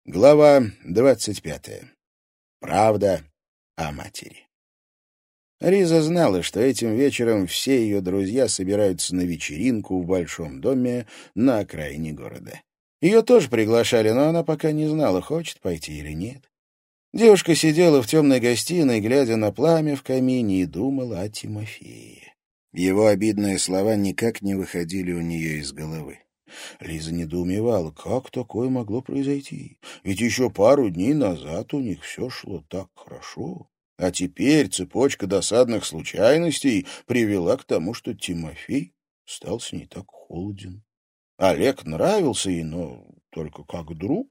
Глава 25. Правда о матери. Лиза знала, что этим вечером все ее друзья собираются на вечеринку в большом доме на окраине города. Ее тоже приглашали, но она пока не знала, хочет пойти или нет. Девушка сидела в темной гостиной, глядя на пламя в камине, и думала о Тимофее. Его обидные слова никак не выходили у нее из головы. Лиза недоумевала, как такое могло произойти. Ведь еще пару дней назад у них все шло так хорошо. А теперь цепочка досадных случайностей привела к тому, что Тимофей стал с ней так холоден. Олег нравился ей, но только как друг.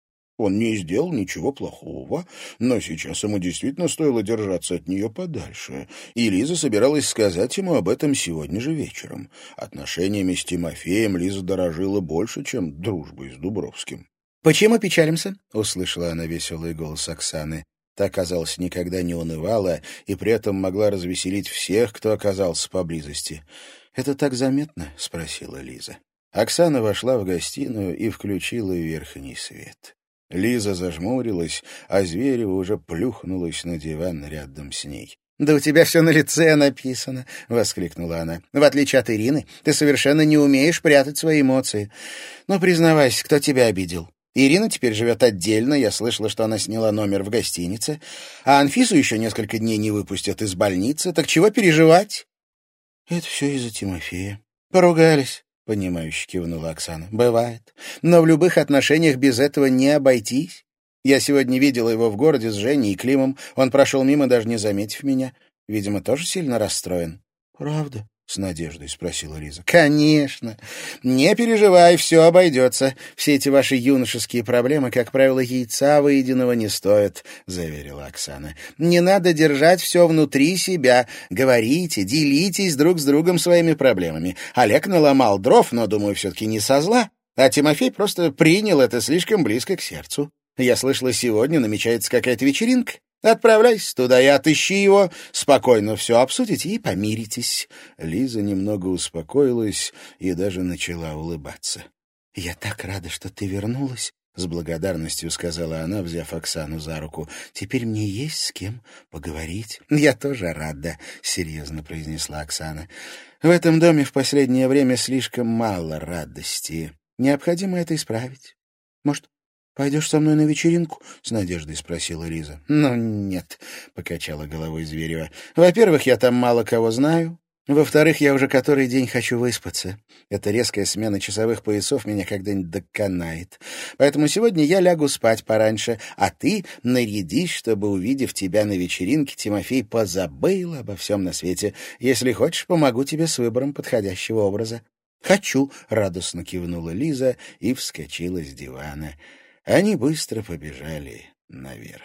Он не сделал ничего плохого, но сейчас ему действительно стоило держаться от нее подальше, и Лиза собиралась сказать ему об этом сегодня же вечером. Отношениями с Тимофеем Лиза дорожила больше, чем дружбой с Дубровским. «Почему печалимся?» — услышала она веселый голос Оксаны. Та, казалось, никогда не унывала и при этом могла развеселить всех, кто оказался поблизости. «Это так заметно?» — спросила Лиза. Оксана вошла в гостиную и включила верхний свет. Лиза зажмурилась, а Зверева уже плюхнулась на диван рядом с ней. «Да у тебя все на лице написано!» — воскликнула она. «В отличие от Ирины, ты совершенно не умеешь прятать свои эмоции. Но признавайся, кто тебя обидел? Ирина теперь живет отдельно, я слышала, что она сняла номер в гостинице, а Анфису еще несколько дней не выпустят из больницы. Так чего переживать?» «Это все из-за Тимофея. Поругались». — понимающе кивнула Оксана. — Бывает. Но в любых отношениях без этого не обойтись. Я сегодня видела его в городе с Женей и Климом. Он прошел мимо, даже не заметив меня. Видимо, тоже сильно расстроен. — Правда? — с надеждой спросила Лиза. — Конечно. Не переживай, все обойдется. Все эти ваши юношеские проблемы, как правило, яйца выеденного не стоят, — заверила Оксана. — Не надо держать все внутри себя. Говорите, делитесь друг с другом своими проблемами. Олег наломал дров, но, думаю, все-таки не со зла. А Тимофей просто принял это слишком близко к сердцу. Я слышала, сегодня намечается какая-то вечеринка. Отправляйся туда и отыщи его. Спокойно все обсудите и помиритесь». Лиза немного успокоилась и даже начала улыбаться. «Я так рада, что ты вернулась», — с благодарностью сказала она, взяв Оксану за руку. «Теперь мне есть с кем поговорить». «Я тоже рада», — серьезно произнесла Оксана. «В этом доме в последнее время слишком мало радости. Необходимо это исправить. Может, пойдешь со мной на вечеринку?» — с надеждой спросила Лиза. «Ну, нет», — покачала головой Зверева. «Во-первых, я там мало кого знаю. Во-вторых, я уже который день хочу выспаться. Эта резкая смена часовых поясов меня когда-нибудь доконает. Поэтому сегодня я лягу спать пораньше, а ты нарядись, чтобы, увидев тебя на вечеринке, Тимофей позабыл обо всем на свете. Если хочешь, помогу тебе с выбором подходящего образа». «Хочу», — радостно кивнула Лиза и вскочила с дивана. Они быстро побежали наверх.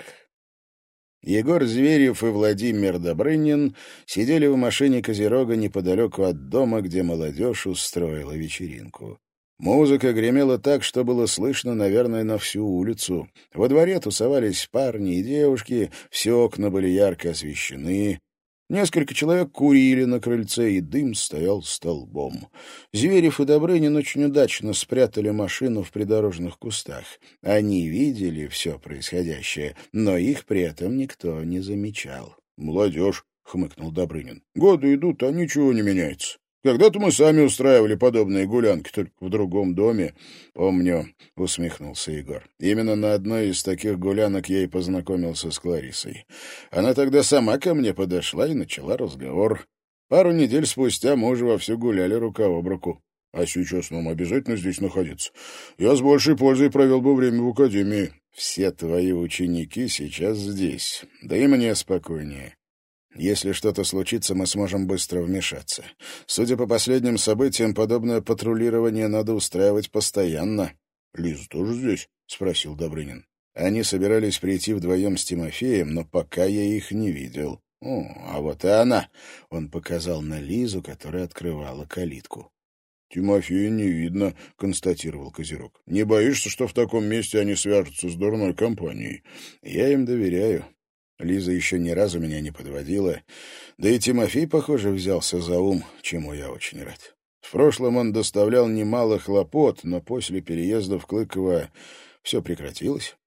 Егор Зверев и Владимир Добрынин сидели в машине Козерога неподалеку от дома, где молодежь устроила вечеринку. Музыка гремела так, что было слышно, наверное, на всю улицу. Во дворе тусовались парни и девушки, все окна были ярко освещены. Несколько человек курили на крыльце, и дым стоял столбом. Зверев и Добрынин очень удачно спрятали машину в придорожных кустах. Они видели все происходящее, но их при этом никто не замечал. «Молодежь», — хмыкнул Добрынин. «Годы идут, а ничего не меняется. Когда-то мы сами устраивали подобные гулянки, только в другом доме». «Помню», — усмехнулся Егор. «Именно на одной из таких гулянок я и познакомился с Кларисой. Она тогда сама ко мне подошла и начала разговор. Пару недель спустя мы уже вовсю гуляли рука об руку. А сейчас нам обязательно здесь находиться. Я с большей пользой провел бы время в академии». «Все твои ученики сейчас здесь, да и мне спокойнее. Если что-то случится, мы сможем быстро вмешаться. Судя по последним событиям, подобное патрулирование надо устраивать постоянно». «Лиза тоже здесь?» — спросил Добрынин. Они собирались прийти вдвоем с Тимофеем, но пока я их не видел. «О, а вот и она!» — он показал на Лизу, которая открывала калитку. «Тимофея не видно», — констатировал Козерог. «Не боишься, что в таком месте они свяжутся с дурной компанией?» «Я им доверяю. Лиза еще ни разу меня не подводила. Да и Тимофей, похоже, взялся за ум, чему я очень рад. В прошлом он доставлял немало хлопот, но после переезда в Клыково все прекратилось.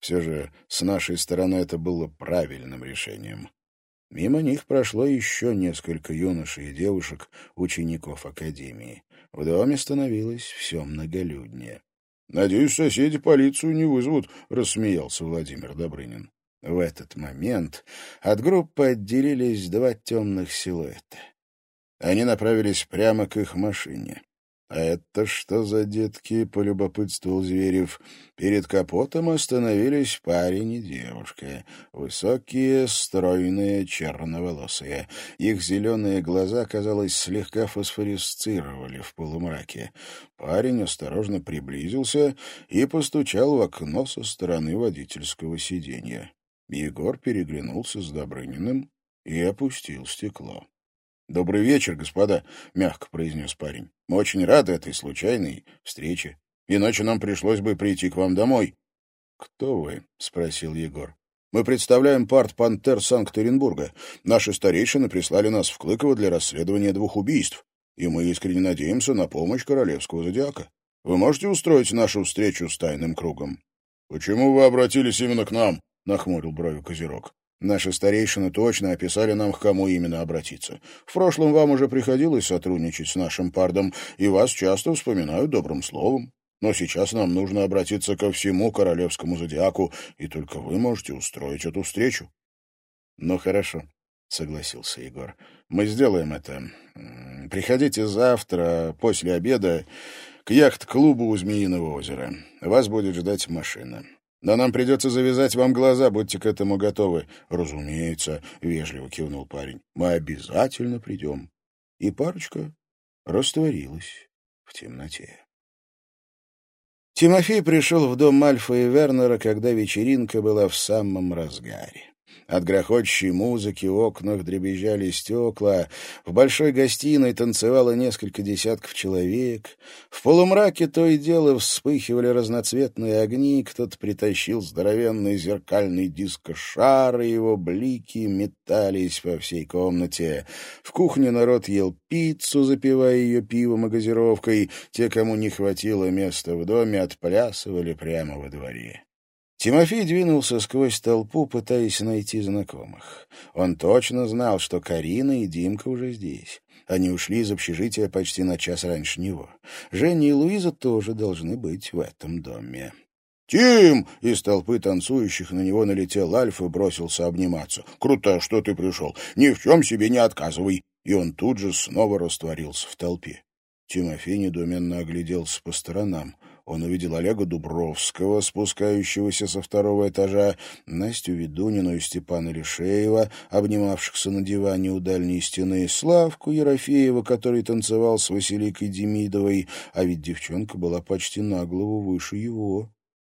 Все же с нашей стороны это было правильным решением. Мимо них прошло еще несколько юношей и девушек, учеников академии. В доме становилось все многолюднее. «Надеюсь, соседи полицию не вызовут», — рассмеялся Владимир Добрынин. В этот момент от группы отделились два темных силуэта. Они направились прямо к их машине. «А это что за детки?» — полюбопытствовал Зверев. Перед капотом остановились парень и девушка. Высокие, стройные, черноволосые. Их зеленые глаза, казалось, слегка фосфорисцировали в полумраке. Парень осторожно приблизился и постучал в окно со стороны водительского сиденья. Егор переглянулся с Добрыниным и опустил стекло. «Добрый вечер, господа», — мягко произнес парень. «Мы очень рады этой случайной встрече. Иначе нам пришлось бы прийти к вам домой». «Кто вы?» — спросил Егор. «Мы представляем партпантер Санкт-Петербурга. Наши старейшины прислали нас в Клыково для расследования 2 убийств, и мы искренне надеемся на помощь королевского зодиака. Вы можете устроить нашу встречу с тайным кругом?» «Почему вы обратились именно к нам?» — нахмурил брови Козерог. «Наши старейшины точно описали нам, к кому именно обратиться. В прошлом вам уже приходилось сотрудничать с нашим пардом, и вас часто вспоминают добрым словом. Но сейчас нам нужно обратиться ко всему королевскому зодиаку, и только вы можете устроить эту встречу». «Ну, хорошо», — согласился Егор. «Мы сделаем это. Приходите завтра, после обеда, к яхт-клубу у Змеиного озера. Вас будет ждать машина. Но нам придется завязать вам глаза, будьте к этому готовы». «Разумеется», — вежливо кивнул парень. «Мы обязательно придем». И парочка растворилась в темноте. Тимофей пришел в дом Альфа и Вернера, когда вечеринка была в самом разгаре. От грохочущей музыки в окнах дребезжали стекла, в большой гостиной танцевало несколько десятков человек. В полумраке то и дело вспыхивали разноцветные огни, кто-то притащил здоровенный зеркальный дискошар, и его блики метались по всей комнате. В кухне народ ел пиццу, запивая ее пивом и газировкой. Те, кому не хватило места в доме, отплясывали прямо во дворе. Тимофей двинулся сквозь толпу, пытаясь найти знакомых. Он точно знал, что Карина и Димка уже здесь. Они ушли из общежития почти на час раньше него. Женя и Луиза тоже должны быть в этом доме. «Тим!» — из толпы танцующих на него налетел Альф и бросился обниматься. «Круто, что ты пришел. Ни в чем себе не отказывай!» И он тут же снова растворился в толпе. Тимофей недоуменно огляделся по сторонам. Он увидел Олега Дубровского, спускающегося со 2-го этажа, Настю Ведунину и Степана Лишеева, обнимавшихся на диване у дальней стены, Славку Ерофеева, который танцевал с Василикой Демидовой, а ведь девчонка была почти на голову выше его.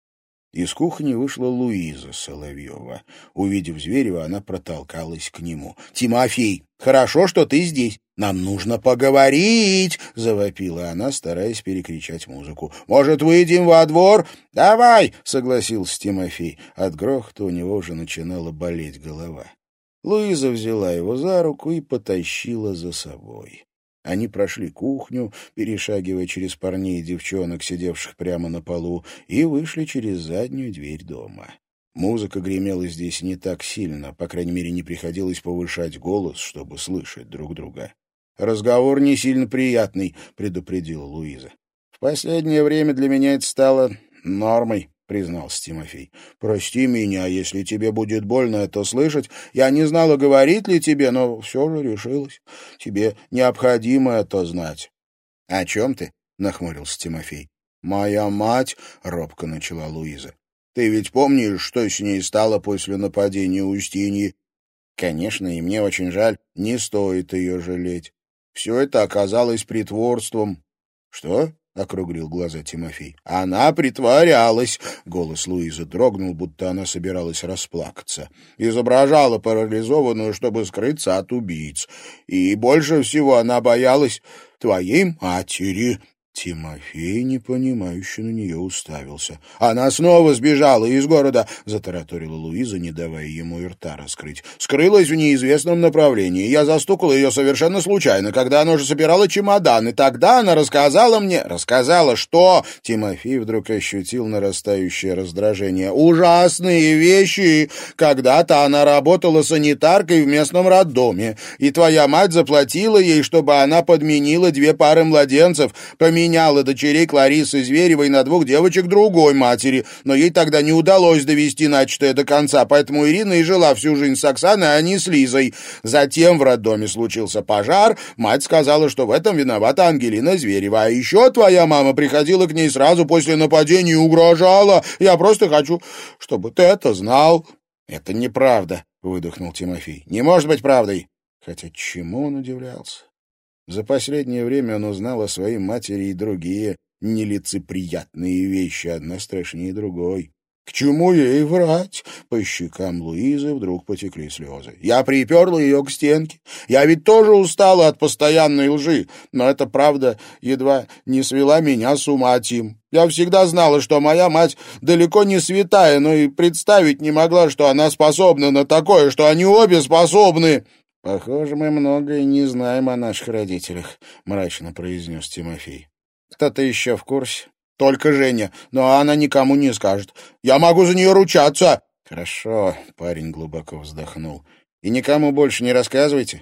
Из кухни вышла Луиза Соловьева. Увидев Зверева, она протолкалась к нему. «Тимофей, хорошо, что ты здесь. Нам нужно поговорить!» — завопила она, стараясь перекричать музыку. «Может, выйдем во двор?» «Давай!» — согласился Тимофей. От грохота у него уже начинала болеть голова. Луиза взяла его за руку и потащила за собой. Они прошли кухню, перешагивая через парней и девчонок, сидевших прямо на полу, и вышли через заднюю дверь дома. Музыка гремела здесь не так сильно, по крайней мере, не приходилось повышать голос, чтобы слышать друг друга. «Разговор не сильно приятный», — предупредила Луиза. «В последнее время для меня это стало нормой», — признался Тимофей. «Прости меня, если тебе будет больно это слышать. Я не знала, говорить ли тебе, но все же решилась. Тебе необходимо это знать». «О чем ты?» — нахмурился Тимофей. «Моя мать», — робко начала Луиза. «Ты ведь помнишь, что с ней стало после нападения Устиньи?» «Конечно, и мне очень жаль. Не стоит ее жалеть. Все это оказалось притворством». «Что?» — округлил глаза Тимофей. «Она притворялась!» — голос Луизы дрогнул, будто она собиралась расплакаться. «Изображала парализованную, чтобы скрыться от убийц. И больше всего она боялась твоей матери». Тимофей, непонимающе, на нее уставился. «Она снова сбежала из города!» — затараторила Луиза, не давая ему и рта раскрыть. «Скрылась в неизвестном направлении. Я застукала ее совершенно случайно, когда она уже собирала чемодан, и тогда она рассказала мне...» «Рассказала что?» — Тимофей вдруг ощутил нарастающее раздражение. «Ужасные вещи! Когда-то она работала санитаркой в местном роддоме, и твоя мать заплатила ей, чтобы она подменила 2 пары младенцев, поменяла дочерей Кларисы Зверевой на 2 девочек другой матери, но ей тогда не удалось довести начатое до конца, поэтому Ирина и жила всю жизнь с Оксаной, а не с Лизой. Затем в роддоме случился пожар, мать сказала, что в этом виновата Ангелина Зверева, а еще твоя мама приходила к ней сразу после нападения и угрожала. Я просто хочу, чтобы ты это знал». «Это неправда», — выдохнул Тимофей. «Не может быть правдой». Хотя чему он удивлялся? За последнее время он узнал о своей матери и другие нелицеприятные вещи, одна страшнее другой. К чему ей врать? По щекам Луизы вдруг потекли слезы. Я приперла ее к стенке. Я ведь тоже устала от постоянной лжи, но эта правда едва не свела меня с ума, Тим. Я всегда знала, что моя мать далеко не святая, но и представить не могла, что она способна на такое, что они обе способны. «Похоже, мы многое не знаем о наших родителях», — мрачно произнес Тимофей. «Кто-то еще в курсе?» «Только Женя, но она никому не скажет. Я могу за нее ручаться». «Хорошо», — парень глубоко вздохнул. «И никому больше не рассказывайте.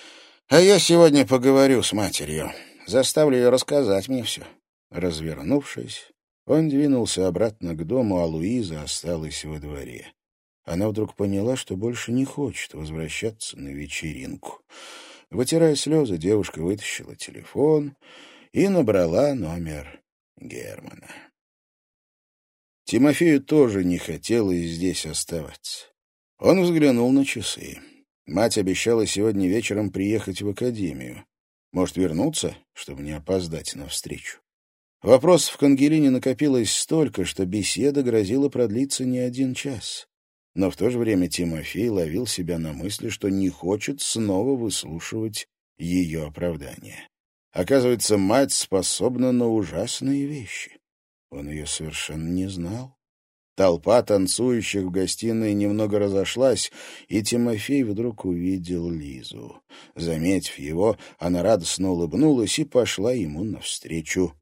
А я сегодня поговорю с матерью. Заставлю ее рассказать мне все». Развернувшись, он двинулся обратно к дому, а Луиза осталась во дворе. Она вдруг поняла, что больше не хочет возвращаться на вечеринку. Вытирая слезы, девушка вытащила телефон и набрала номер Германа. Тимофею тоже не хотелось здесь оставаться. Он взглянул на часы. Мать обещала сегодня вечером приехать в академию. Может, вернуться, чтобы не опоздать на встречу? Вопросов к Ангелине накопилось столько, что беседа грозила продлиться не 1 час. Но в то же время Тимофей ловил себя на мысли, что не хочет снова выслушивать ее оправдания. Оказывается, мать способна на ужасные вещи. Он ее совершенно не знал. Толпа танцующих в гостиной немного разошлась, и Тимофей вдруг увидел Лизу. Заметив его, она радостно улыбнулась и пошла ему навстречу.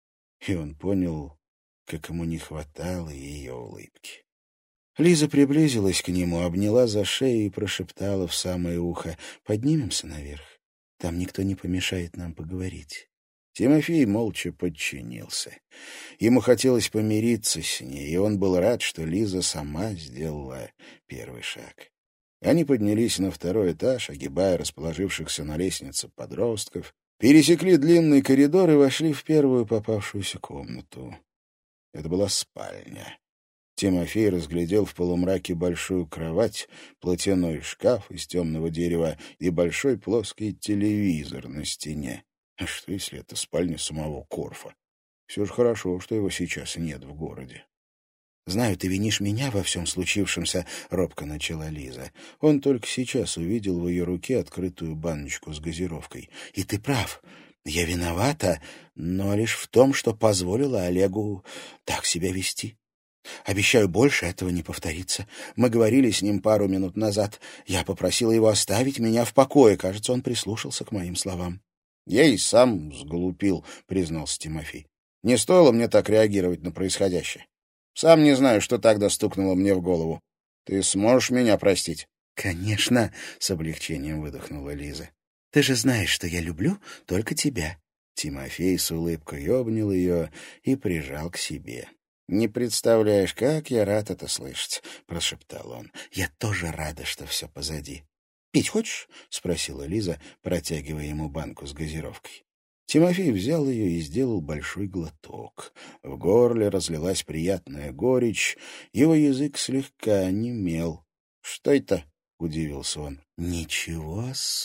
И он понял, как ему не хватало ее улыбки. Лиза приблизилась к нему, обняла за шею и прошептала в самое ухо: «Поднимемся наверх. Там никто не помешает нам поговорить». Тимофей молча подчинился. Ему хотелось помириться с ней, и он был рад, что Лиза сама сделала первый шаг. Они поднялись на 2-й этаж, огибая расположившихся на лестнице подростков, пересекли длинный коридор и вошли в первую попавшуюся комнату. Это была спальня. Тимофей разглядел в полумраке большую кровать, платяной шкаф из темного дерева и большой плоский телевизор на стене. А что, если это спальня самого Корфа? Все же хорошо, что его сейчас нет в городе. «Знаю, ты винишь меня во всем случившемся», — робко начала Лиза. Он только сейчас увидел в ее руке открытую баночку с газировкой. «И ты прав. Я виновата, но лишь в том, что позволила Олегу так себя вести. Обещаю, больше этого не повторится. Мы говорили с ним пару минут назад. Я попросила его оставить меня в покое. Кажется, он прислушался к моим словам». «Я и сам сглупил», — признался Тимофей. «Не стоило мне так реагировать на происходящее. Сам не знаю, что тогда стукнуло мне в голову. Ты сможешь меня простить?» «Конечно», — с облегчением выдохнула Лиза. «Ты же знаешь, что я люблю только тебя». Тимофей с улыбкой обнял ее и прижал к себе. «Не представляешь, как я рад это слышать», — прошептал он. «Я тоже рада, что все позади». «Пить хочешь?» — спросила Лиза, протягивая ему банку с газировкой. Тимофей взял ее и сделал большой глоток. В горле разлилась приятная горечь, его язык слегка онемел. «Что это?» — удивился он. «Ничего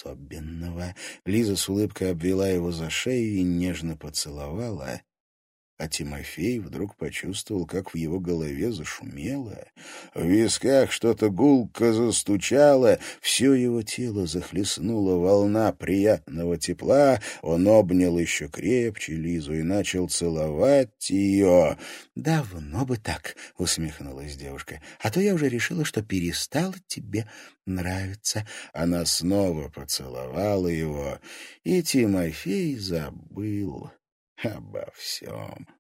особенного». Лиза с улыбкой обвела его за шею и нежно поцеловала. А Тимофей вдруг почувствовал, как в его голове зашумело, в висках что-то гулко застучало, все его тело захлестнула волна приятного тепла, он обнял еще крепче Лизу и начал целовать ее. «Давно бы так», — усмехнулась девушка, «а то я уже решила, что перестала тебе нравиться». Она снова поцеловала его, и Тимофей забыл обо всем.